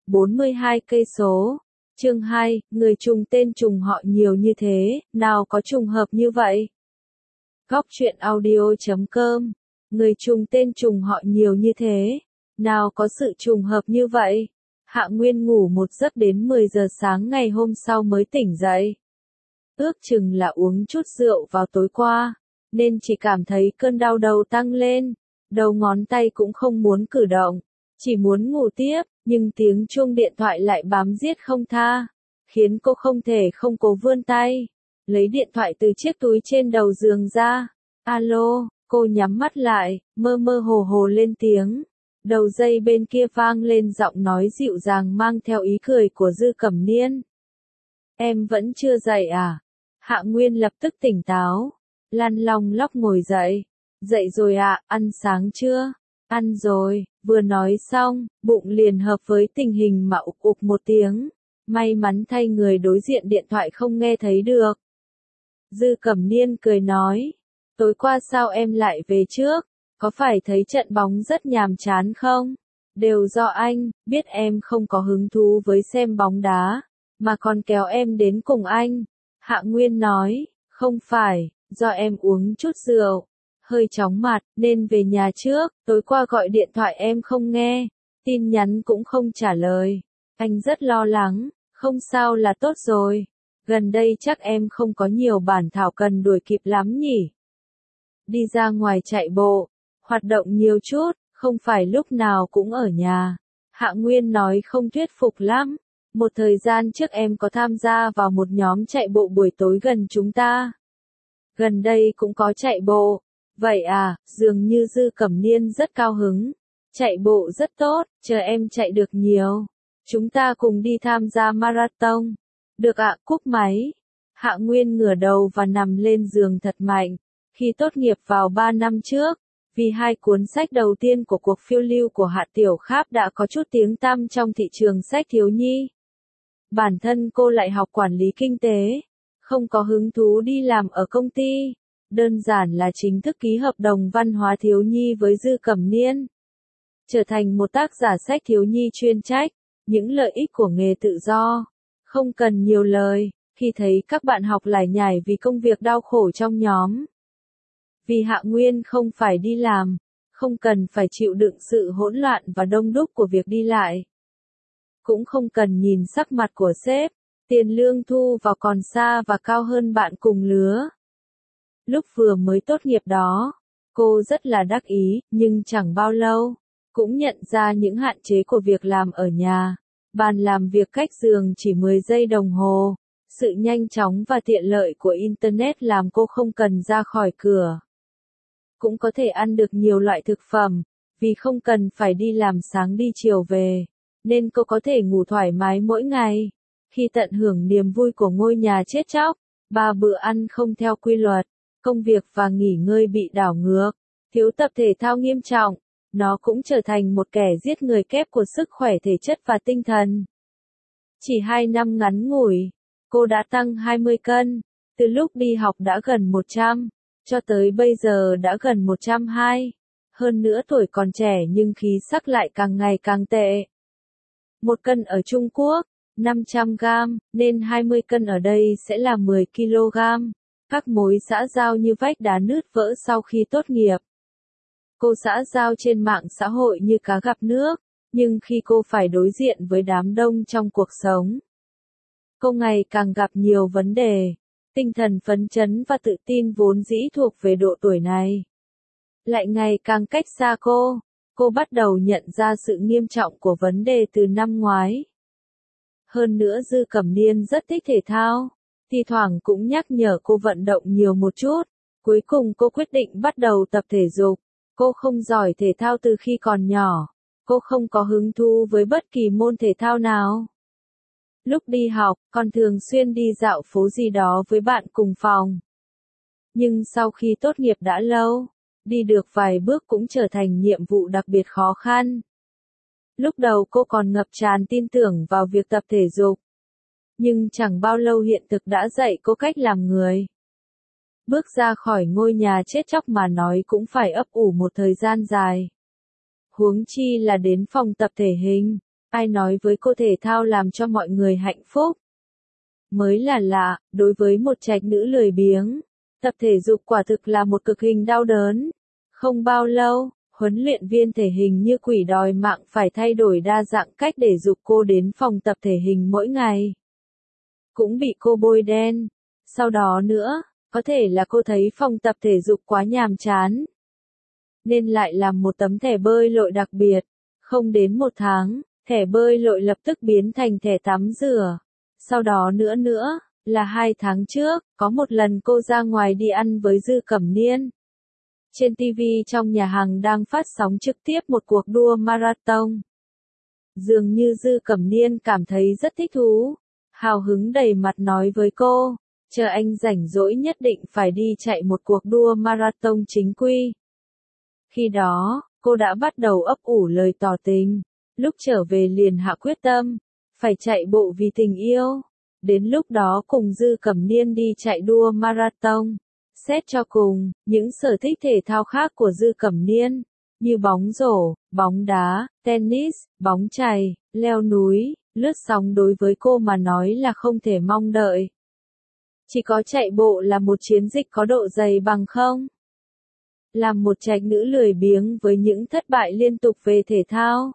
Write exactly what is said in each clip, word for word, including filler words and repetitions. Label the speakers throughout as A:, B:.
A: bốn mươi hai cây số. Chương hai, người trùng tên trùng họ nhiều như thế, nào có trùng hợp như vậy? Góc truyện audio chấm com. Người trùng tên trùng họ nhiều như thế, nào có sự trùng hợp như vậy? Hạ Nguyên ngủ một giấc đến mười giờ sáng ngày hôm sau mới tỉnh dậy. Ước chừng là uống chút rượu vào tối qua, nên chỉ cảm thấy cơn đau đầu tăng lên, đầu ngón tay cũng không muốn cử động, chỉ muốn ngủ tiếp, nhưng tiếng chuông điện thoại lại bám giết không tha, khiến cô không thể không cố vươn tay, lấy điện thoại từ chiếc túi trên đầu giường ra. Alo, cô nhắm mắt lại, mơ mơ hồ hồ lên tiếng. Đầu dây bên kia vang lên giọng nói dịu dàng mang theo ý cười của Dư Cẩm Niên. Em vẫn chưa dậy à? Hạ Nguyên lập tức tỉnh táo, lăn long lóc ngồi dậy. Dậy rồi ạ, à, ăn sáng chưa? Ăn rồi, vừa nói xong, bụng liền hợp với tình hình mà ục ục một tiếng. May mắn thay người đối diện điện thoại không nghe thấy được. Dư Cẩm Niên cười nói, tối qua sao em lại về trước? Có phải thấy trận bóng rất nhàm chán không? Đều do anh, biết em không có hứng thú với xem bóng đá, mà còn kéo em đến cùng anh. Hạ Nguyên nói, không phải, do em uống chút rượu, hơi chóng mặt, nên về nhà trước, tối qua gọi điện thoại em không nghe, tin nhắn cũng không trả lời. Anh rất lo lắng, không sao là tốt rồi. Gần đây chắc em không có nhiều bản thảo cần đuổi kịp lắm nhỉ? Đi ra ngoài chạy bộ, hoạt động nhiều chút, không phải lúc nào cũng ở nhà. Hạ Nguyên nói không thuyết phục lắm. Một thời gian trước em có tham gia vào một nhóm chạy bộ buổi tối gần chúng ta. Gần đây cũng có chạy bộ. Vậy à, dường như Dư Cẩm Niên rất cao hứng. Chạy bộ rất tốt, chờ em chạy được nhiều. Chúng ta cùng đi tham gia marathon. Được ạ, cúp máy. Hạ Nguyên ngửa đầu và nằm lên giường thật mạnh. Khi tốt nghiệp vào ba năm trước, vì hai cuốn sách đầu tiên của cuộc phiêu lưu của Hạ Tiểu Kháp đã có chút tiếng tăm trong thị trường sách thiếu nhi. Bản thân cô lại học quản lý kinh tế, không có hứng thú đi làm ở công ty, đơn giản là chính thức ký hợp đồng văn hóa thiếu nhi với Dư Cẩm Niên. Trở thành một tác giả sách thiếu nhi chuyên trách, những lợi ích của nghề tự do, không cần nhiều lời, khi thấy các bạn học lải nhải vì công việc đau khổ trong nhóm. Vì Hạ Nguyên không phải đi làm, không cần phải chịu đựng sự hỗn loạn và đông đúc của việc đi lại. Cũng không cần nhìn sắc mặt của sếp, tiền lương thu vào còn xa và cao hơn bạn cùng lứa. Lúc vừa mới tốt nghiệp đó, cô rất là đắc ý, nhưng chẳng bao lâu, cũng nhận ra những hạn chế của việc làm ở nhà. Bàn làm việc cách giường chỉ mười giây đồng hồ, sự nhanh chóng và tiện lợi của Internet làm cô không cần ra khỏi cửa. Cũng có thể ăn được nhiều loại thực phẩm, vì không cần phải đi làm sáng đi chiều về, nên cô có thể ngủ thoải mái mỗi ngày. Khi tận hưởng niềm vui của ngôi nhà chết chóc, ba bữa ăn không theo quy luật, công việc và nghỉ ngơi bị đảo ngược, thiếu tập thể thao nghiêm trọng, nó cũng trở thành một kẻ giết người kép của sức khỏe thể chất và tinh thần. Chỉ hai năm ngắn ngủi, cô đã tăng hai mươi cân, từ lúc đi học đã gần một trăm. Cho tới bây giờ đã gần một trăm hai. Hơn nữa tuổi còn trẻ nhưng khí sắc lại càng ngày càng tệ. Một cân ở Trung Quốc, năm trăm gam, nên hai mươi cân ở đây sẽ là mười ki lô gam. Các mối xã giao như vách đá nứt vỡ sau khi tốt nghiệp. Cô xã giao trên mạng xã hội như cá gặp nước, nhưng khi cô phải đối diện với đám đông trong cuộc sống, cô ngày càng gặp nhiều vấn đề. Tinh thần phấn chấn và tự tin vốn dĩ thuộc về độ tuổi này, lại ngày càng cách xa cô. Cô bắt đầu nhận ra sự nghiêm trọng của vấn đề từ năm ngoái. Hơn nữa Dư Cẩm Niên rất thích thể thao, thi thoảng cũng nhắc nhở cô vận động nhiều một chút. Cuối cùng cô quyết định bắt đầu tập thể dục. Cô không giỏi thể thao từ khi còn nhỏ, cô không có hứng thú với bất kỳ môn thể thao nào. Lúc đi học, còn thường xuyên đi dạo phố gì đó với bạn cùng phòng. Nhưng sau khi tốt nghiệp đã lâu, đi được vài bước cũng trở thành nhiệm vụ đặc biệt khó khăn. Lúc đầu cô còn ngập tràn tin tưởng vào việc tập thể dục. Nhưng chẳng bao lâu hiện thực đã dạy cô cách làm người. Bước ra khỏi ngôi nhà chết chóc mà nói cũng phải ấp ủ một thời gian dài. Huống chi là đến phòng tập thể hình. Ai nói với cô thể thao làm cho mọi người hạnh phúc? Mới là lạ, đối với một trạch nữ lười biếng, tập thể dục quả thực là một cực hình đau đớn. Không bao lâu, huấn luyện viên thể hình như quỷ đòi mạng phải thay đổi đa dạng cách để giục cô đến phòng tập thể hình mỗi ngày. Cũng bị cô bôi đen. Sau đó nữa, có thể là cô thấy phòng tập thể dục quá nhàm chán, nên lại làm một tấm thẻ bơi lội đặc biệt. Không đến một tháng, thẻ bơi lội lập tức biến thành thẻ tắm rửa. Sau đó nữa nữa, là hai tháng trước, có một lần cô ra ngoài đi ăn với Dư Cẩm Niên. Trên ti vi trong nhà hàng đang phát sóng trực tiếp một cuộc đua marathon. Dường như Dư Cẩm Niên cảm thấy rất thích thú, hào hứng đầy mặt nói với cô, chờ anh rảnh rỗi nhất định phải đi chạy một cuộc đua marathon chính quy. Khi đó, cô đã bắt đầu ấp ủ lời tỏ tình, lúc trở về liền hạ quyết tâm, phải chạy bộ vì tình yêu. Đến lúc đó cùng Dư Cẩm Niên đi chạy đua marathon. Xét cho cùng, những sở thích thể thao khác của Dư Cẩm Niên, như bóng rổ, bóng đá, tennis, bóng chày, leo núi, lướt sóng đối với cô mà nói là không thể mong đợi. Chỉ có chạy bộ là một chiến dịch có độ dày bằng không. Làm một trạch nữ lười biếng với những thất bại liên tục về thể thao.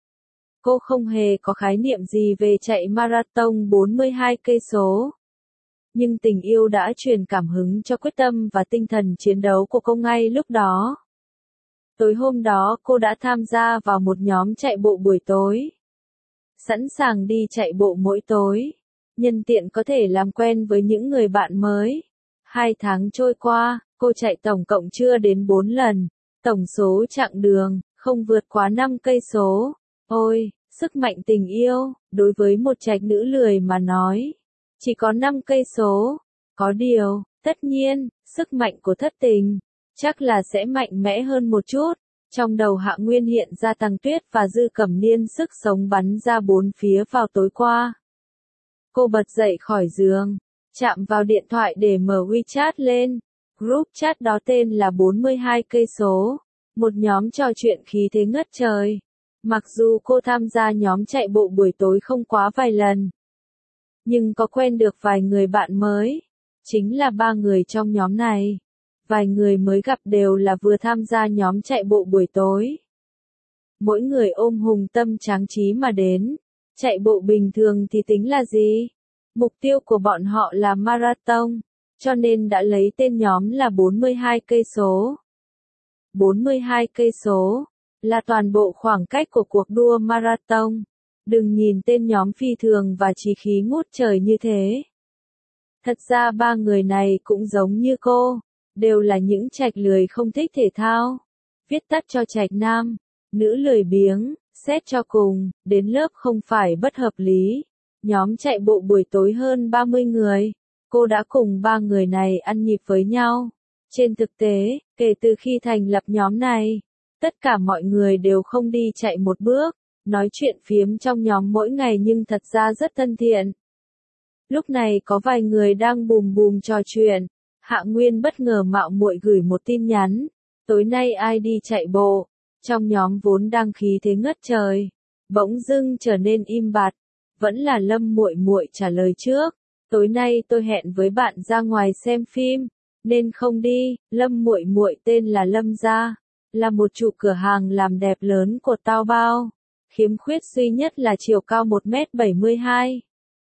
A: Cô không hề có khái niệm gì về chạy marathon bốn mươi hai cây số. Nhưng tình yêu đã truyền cảm hứng cho quyết tâm và tinh thần chiến đấu của cô ngay lúc đó. Tối hôm đó cô đã tham gia vào một nhóm chạy bộ buổi tối. Sẵn sàng đi chạy bộ mỗi tối. Nhân tiện có thể làm quen với những người bạn mới. Hai tháng trôi qua, cô chạy tổng cộng chưa đến bốn lần. Tổng số chặng đường, không vượt quá năm cây số. Ôi, sức mạnh tình yêu, đối với một trạch nữ lười mà nói. Chỉ có năm cây số. Có điều, tất nhiên, sức mạnh của thất tình, chắc là sẽ mạnh mẽ hơn một chút. Trong đầu Hạ Nguyên hiện ra Tăng Tuyết và Dư Cẩm Niên sức sống bắn ra bốn phía vào tối qua. Cô bật dậy khỏi giường, chạm vào điện thoại để mở WeChat lên. Group chat đó tên là bốn mươi hai cây số. Một nhóm trò chuyện khí thế ngất trời. Mặc dù cô tham gia nhóm chạy bộ buổi tối không quá vài lần, nhưng có quen được vài người bạn mới. Chính là ba người trong nhóm này. Vài người mới gặp đều là vừa tham gia nhóm chạy bộ buổi tối. Mỗi người ôm hùng tâm tráng trí mà đến. Chạy bộ bình thường thì tính là gì? Mục tiêu của bọn họ là marathon, cho nên đã lấy tên nhóm là bốn mươi hai cây số. bốn mươi hai cây số là toàn bộ khoảng cách của cuộc đua marathon. Đừng nhìn tên nhóm phi thường và chí khí ngút trời như thế. Thật ra ba người này cũng giống như cô, đều là những trạch lười không thích thể thao. Viết tắt cho trạch nam, nữ lười biếng, xét cho cùng, đến lớp không phải bất hợp lý. Nhóm chạy bộ buổi tối hơn ba mươi người, cô đã cùng ba người này ăn nhịp với nhau. Trên thực tế, kể từ khi thành lập nhóm này, tất cả mọi người đều không đi chạy một bước, nói chuyện phiếm trong nhóm mỗi ngày nhưng thật ra rất thân thiện. Lúc này có vài người đang bùm bùm trò chuyện, Hạ Nguyên bất ngờ mạo muội gửi một tin nhắn, tối nay ai đi chạy bộ, trong nhóm vốn đang khí thế ngất trời, bỗng dưng trở nên im bặt, vẫn là Lâm muội muội trả lời trước, tối nay tôi hẹn với bạn ra ngoài xem phim, nên không đi. Lâm muội muội tên là Lâm Gia, là một chủ cửa hàng làm đẹp lớn của Taobao, khiếm khuyết duy nhất là chiều cao một mét bảy mươi hai.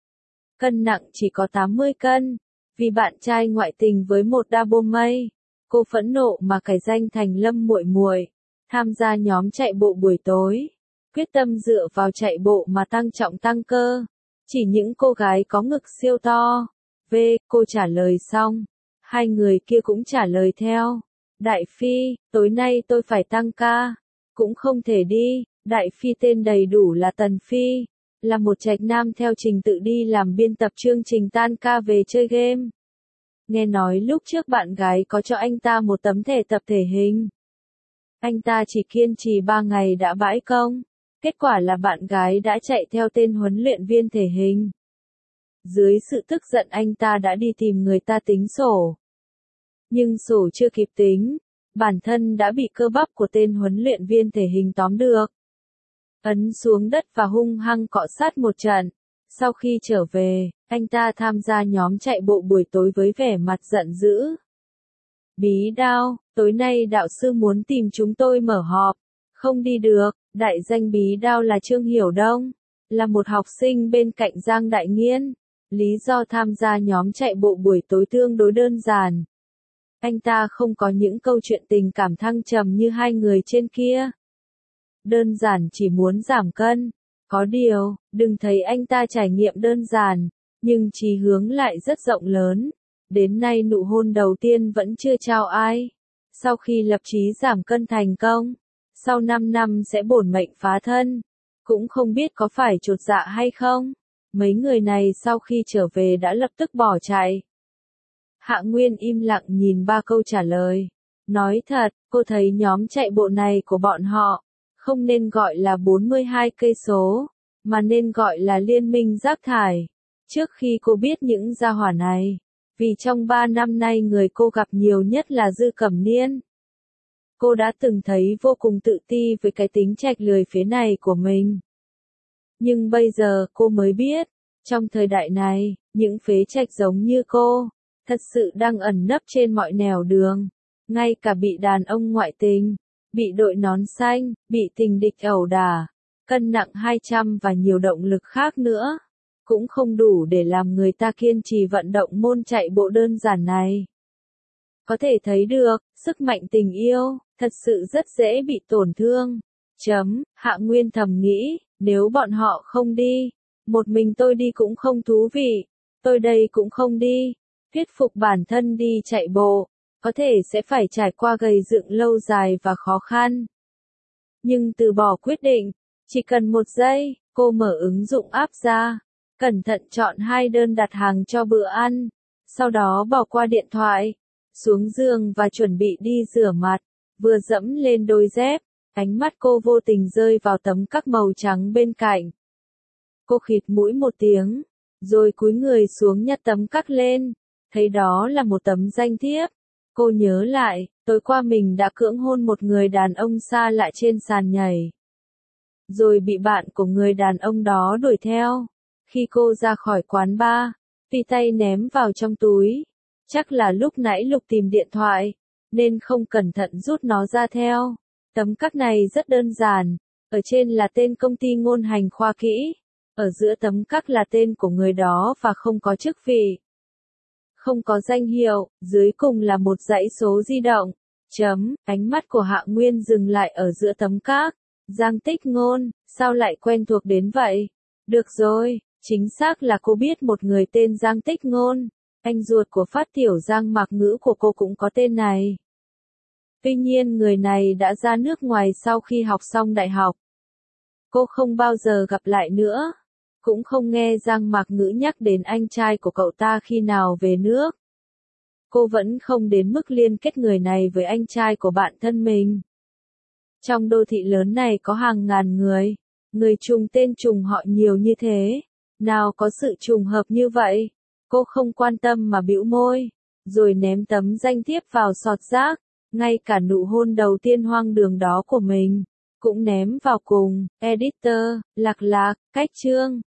A: Cân nặng chỉ có tám mươi cân, vì bạn trai ngoại tình với một double mây, cô phẫn nộ mà cải danh thành Lâm muội muội, tham gia nhóm chạy bộ buổi tối, quyết tâm dựa vào chạy bộ mà tăng trọng tăng cơ. Chỉ những cô gái có ngực siêu to. V, cô trả lời xong, hai người kia cũng trả lời theo. Đại Phi, tối nay tôi phải tăng ca, cũng không thể đi. Đại Phi tên đầy đủ là Tần Phi, là một trạch nam theo trình tự đi làm biên tập chương trình tan ca về chơi game. Nghe nói lúc trước bạn gái có cho anh ta một tấm thẻ tập thể hình. Anh ta chỉ kiên trì ba ngày đã bãi công. Kết quả là bạn gái đã chạy theo tên huấn luyện viên thể hình. Dưới sự tức giận anh ta đã đi tìm người ta tính sổ. Nhưng sổ chưa kịp tính, bản thân đã bị cơ bắp của tên huấn luyện viên thể hình tóm được. ấn xuống đất và hung hăng cọ sát một trận. Sau khi trở về, anh ta tham gia nhóm chạy bộ buổi tối với vẻ mặt giận dữ. Bí Đao, tối nay đạo sư muốn tìm chúng tôi mở họp. Không đi được, đại danh Bí Đao là Trương Hiểu Đông, là một học sinh bên cạnh Giang Đại Nghiên. Lý do tham gia nhóm chạy bộ buổi tối tương đối đơn giản. Anh ta không có những câu chuyện tình cảm thăng trầm như hai người trên kia. Đơn giản chỉ muốn giảm cân. Có điều, đừng thấy anh ta trải nghiệm đơn giản, nhưng chí hướng lại rất rộng lớn. Đến nay nụ hôn đầu tiên vẫn chưa trao ai. Sau khi lập chí giảm cân thành công, sau năm năm sẽ bổn mệnh phá thân. Cũng không biết có phải chột dạ hay không. Mấy người này sau khi trở về đã lập tức bỏ chạy. Hạ Nguyên im lặng nhìn ba câu trả lời. Nói thật, cô thấy nhóm chạy bộ này của bọn họ, không nên gọi là bốn mươi hai cây số, mà nên gọi là liên minh rác thải. Trước khi cô biết những gia hỏa này, vì trong ba năm nay người cô gặp nhiều nhất là Dư Cẩm Niên. Cô đã từng thấy vô cùng tự ti với cái tính chạch lười phế này của mình. Nhưng bây giờ cô mới biết, trong thời đại này, những phế chạch giống như cô, thật sự đang ẩn nấp trên mọi nẻo đường. Ngay cả bị đàn ông ngoại tình, bị đội nón xanh, bị tình địch ẩu đả, cân nặng hai trăm và nhiều động lực khác nữa, cũng không đủ để làm người ta kiên trì vận động môn chạy bộ đơn giản này. Có thể thấy được, sức mạnh tình yêu, thật sự rất dễ bị tổn thương. Chấm, Hạ Nguyên thầm nghĩ, nếu bọn họ không đi, một mình tôi đi cũng không thú vị, tôi đây cũng không đi, thuyết phục bản thân đi chạy bộ, có thể sẽ phải trải qua gầy dựng lâu dài và khó khăn. Nhưng từ bỏ quyết định, chỉ cần một giây, cô mở ứng dụng app ra, cẩn thận chọn hai đơn đặt hàng cho bữa ăn, sau đó bỏ qua điện thoại, xuống giường và chuẩn bị đi rửa mặt, vừa dẫm lên đôi dép, ánh mắt cô vô tình rơi vào tấm các màu trắng bên cạnh. Cô khịt mũi một tiếng, rồi cúi người xuống nhặt tấm các lên, thấy đó là một tấm danh thiếp. Cô nhớ lại, tối qua mình đã cưỡng hôn một người đàn ông xa lạ trên sàn nhảy. Rồi bị bạn của người đàn ông đó đuổi theo. Khi cô ra khỏi quán bar, tùy tay ném vào trong túi. Chắc là lúc nãy Lục tìm điện thoại, nên không cẩn thận rút nó ra theo. Tấm các này rất đơn giản, ở trên là tên công ty ngôn hành khoa kỹ, ở giữa tấm các là tên của người đó và không có chức vị. Không có danh hiệu, dưới cùng là một dãy số di động. Chấm, ánh mắt của Hạ Nguyên dừng lại ở giữa tấm các. Giang Tích Ngôn, sao lại quen thuộc đến vậy? Được rồi, chính xác là cô biết một người tên Giang Tích Ngôn. Anh ruột của Phát Tiểu Giang Mạc Ngữ của cô cũng có tên này. Tuy nhiên người này đã ra nước ngoài sau khi học xong đại học. Cô không bao giờ gặp lại nữa. Cũng không nghe Giang Mạc Ngữ nhắc đến anh trai của cậu ta khi nào về nước. Cô vẫn không đến mức liên kết người này với anh trai của bạn thân mình. Trong đô thị lớn này có hàng ngàn người, người trùng tên trùng họ nhiều như thế, nào có sự trùng hợp như vậy. Cô không quan tâm mà bĩu môi, rồi ném tấm danh thiếp vào sọt rác, ngay cả nụ hôn đầu tiên hoang đường đó của mình, cũng ném vào cùng. Editor, Lạc Lạc, cách chương.